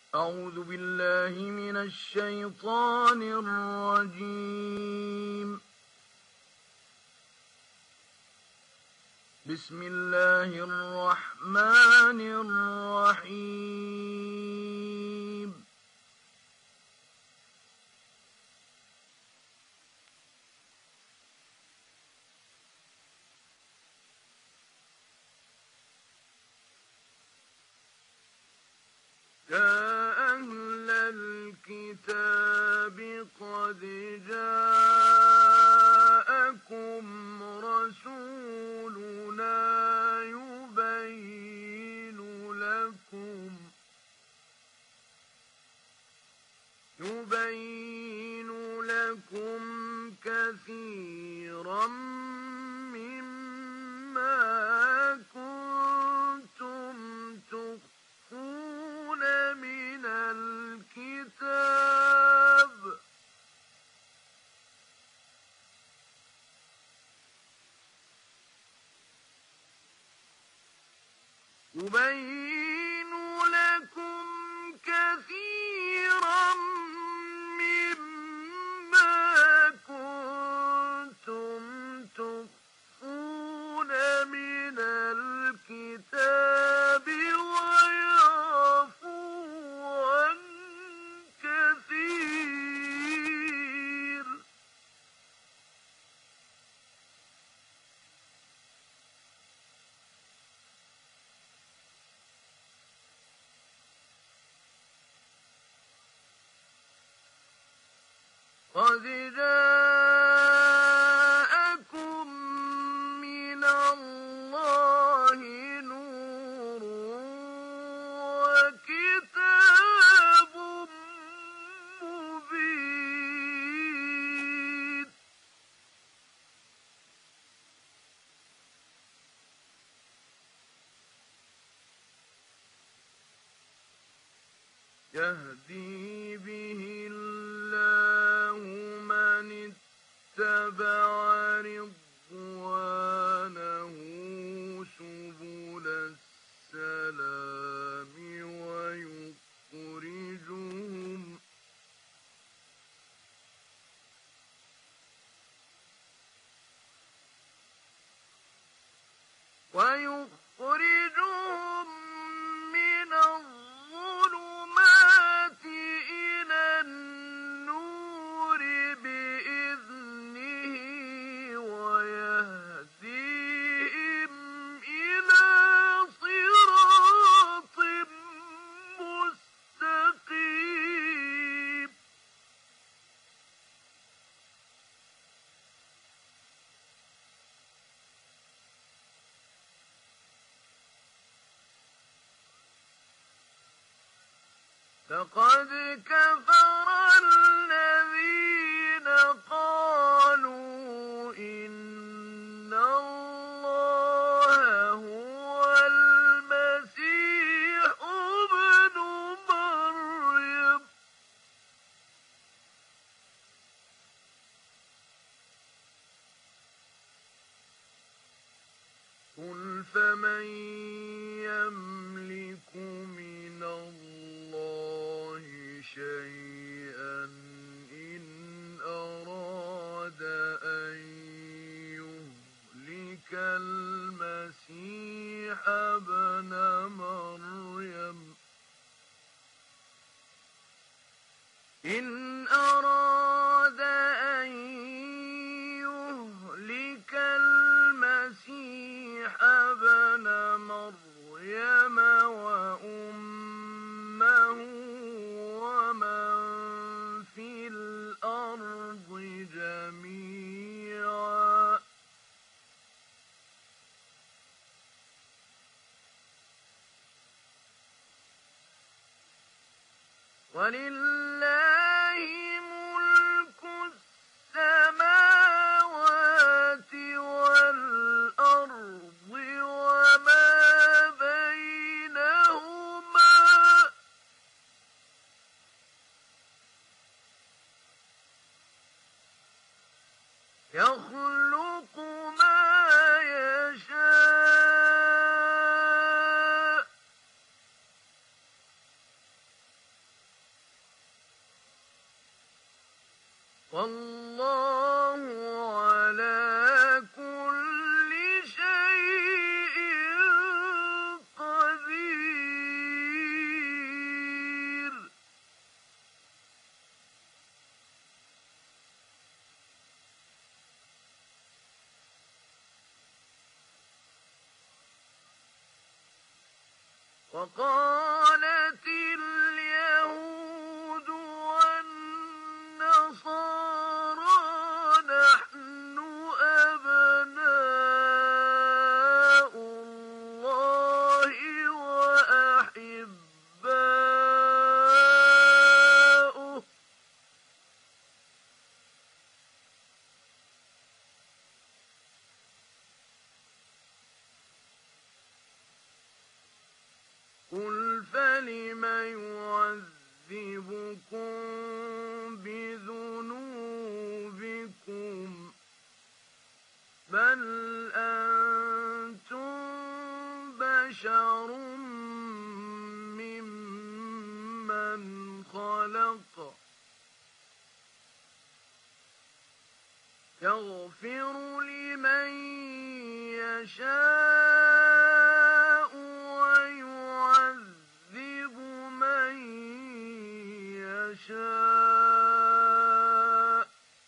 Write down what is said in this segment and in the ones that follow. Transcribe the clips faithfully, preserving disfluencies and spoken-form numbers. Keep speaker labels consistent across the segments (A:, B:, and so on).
A: أعوذ بالله من الشيطان الرجيم. بسم الله الرحمن الرحيم. يا أهل الكتاب قد جاءكم رسولنا يبين لكم يبين لكم كثيرا مما كنتم تخفون من الكتاب يبين لكم كثيرا مما كنتم تخفون من الكتاب ويعفو عن كثير. قد جاءكم من الله نور وكتاب مبين. يهدي به الله من اتبع رضوانه سبل السلام ويخرجهم ويخرجهم من الظلمات إلى النور بإذنه ويهديهم إلى صراط مستقيم. لقد كفر الذين قالوا إن الله هو المسيح ابن مريم قل فمن يملك من الله شيئا إن أراد أن يهلك المسيح ابن مريم إن أراد أن يهلك المسيح ابن مريم وأمه ومن في الأرض جميعا ولله ملك السماوات والأرض وما بينهما يخلق ما يشاء والله على كل شيء قدير. وقالت اليهود والنصارى نحن أبناء الله وأحباؤه قل فلم يعذبكم بذنوبكم بل أنتم بشر ممن خلق يغفر لمن يشاء ويعذب من يشاء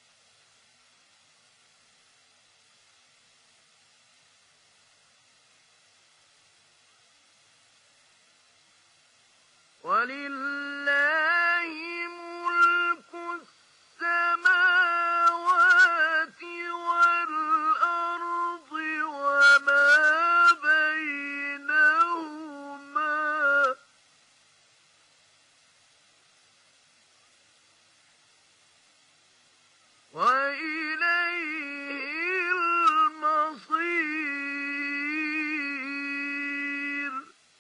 A: ولله ملك السماوات والأرض وما بينهما وإليه المصير.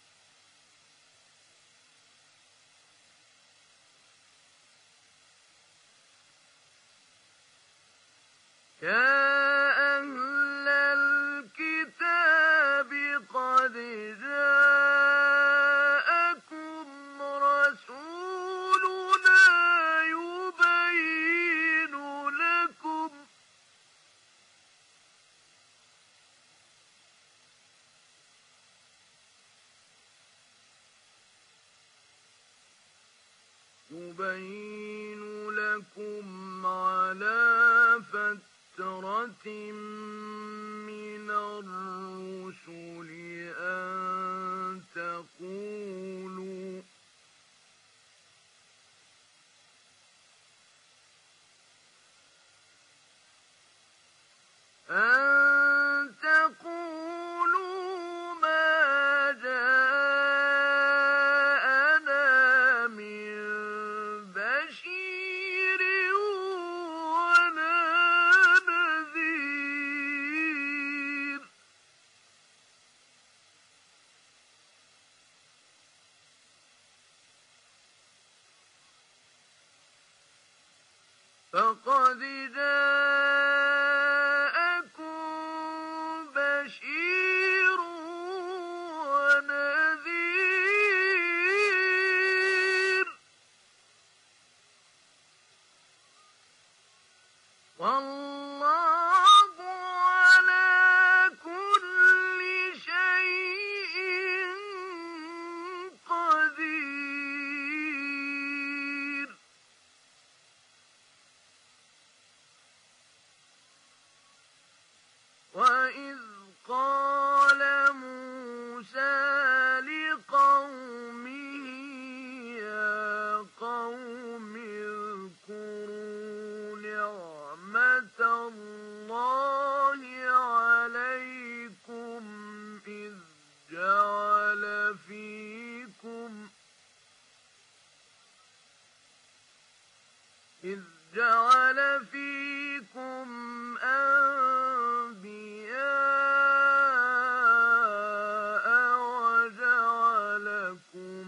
A: يا أهل الكتاب قد جاءكم رسولنا يبين لكم يبين لكم على فترة من الرسل أن تقولوا أن تقولوا ما جاءنا من بشير ولا نذير فقد جاءكم بشير ونذير والله على كل شيء قدير. وإذ قال موسى لقومه يا قوم اذكروا نعمة الله عليكم إذ جعل فيكم إذ جعل فيكم أنبياء وجعلكم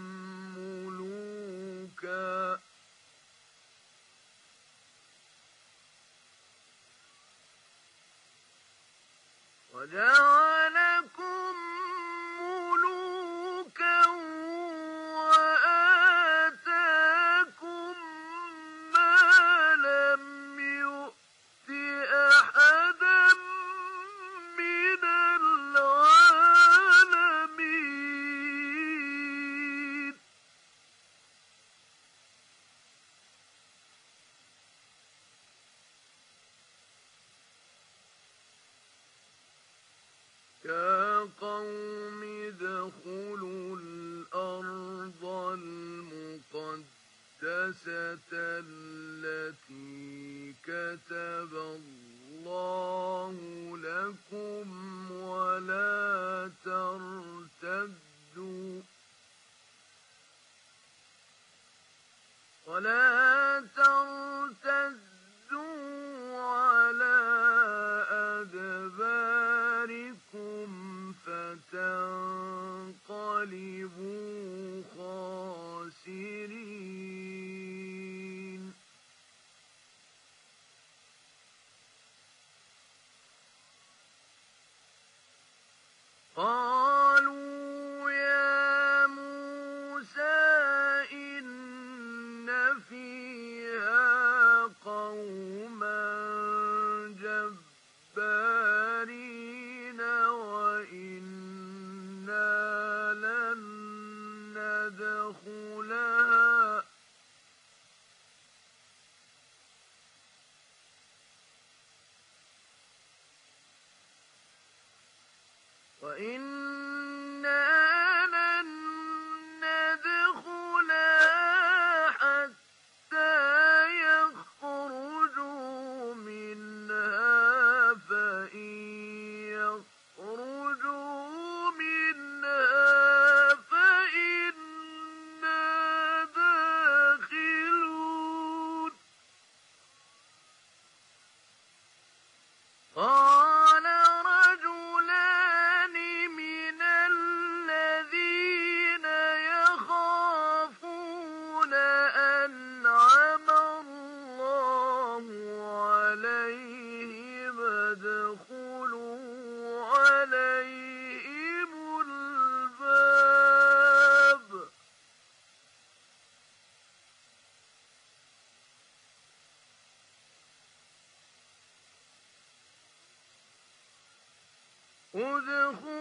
A: ملوكا وجعلكم ملوكا وآتاكم ما لم ادخلوا الأرض المقدسة التي كتب الله لكم ولا ترتدوا ولا ترتدوا على أدباركم فتنقلبوا خاسرين. قالوا يا موسى إن فيها قوما جبارين وإنا لن ندخلها وإنا لن ندخلها حتى يخرجوا منها فإن يخرجوا منها فإنا داخلون. قال رجلان من الذين يخافون أنعم الله عليهم ادخلوا عليهم الباب ادخلوا